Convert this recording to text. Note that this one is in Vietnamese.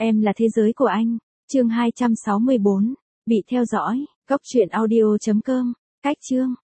Em là thế giới của anh. Chương 264. Bị theo dõi. Cốc truyện audio.com. Cách chương.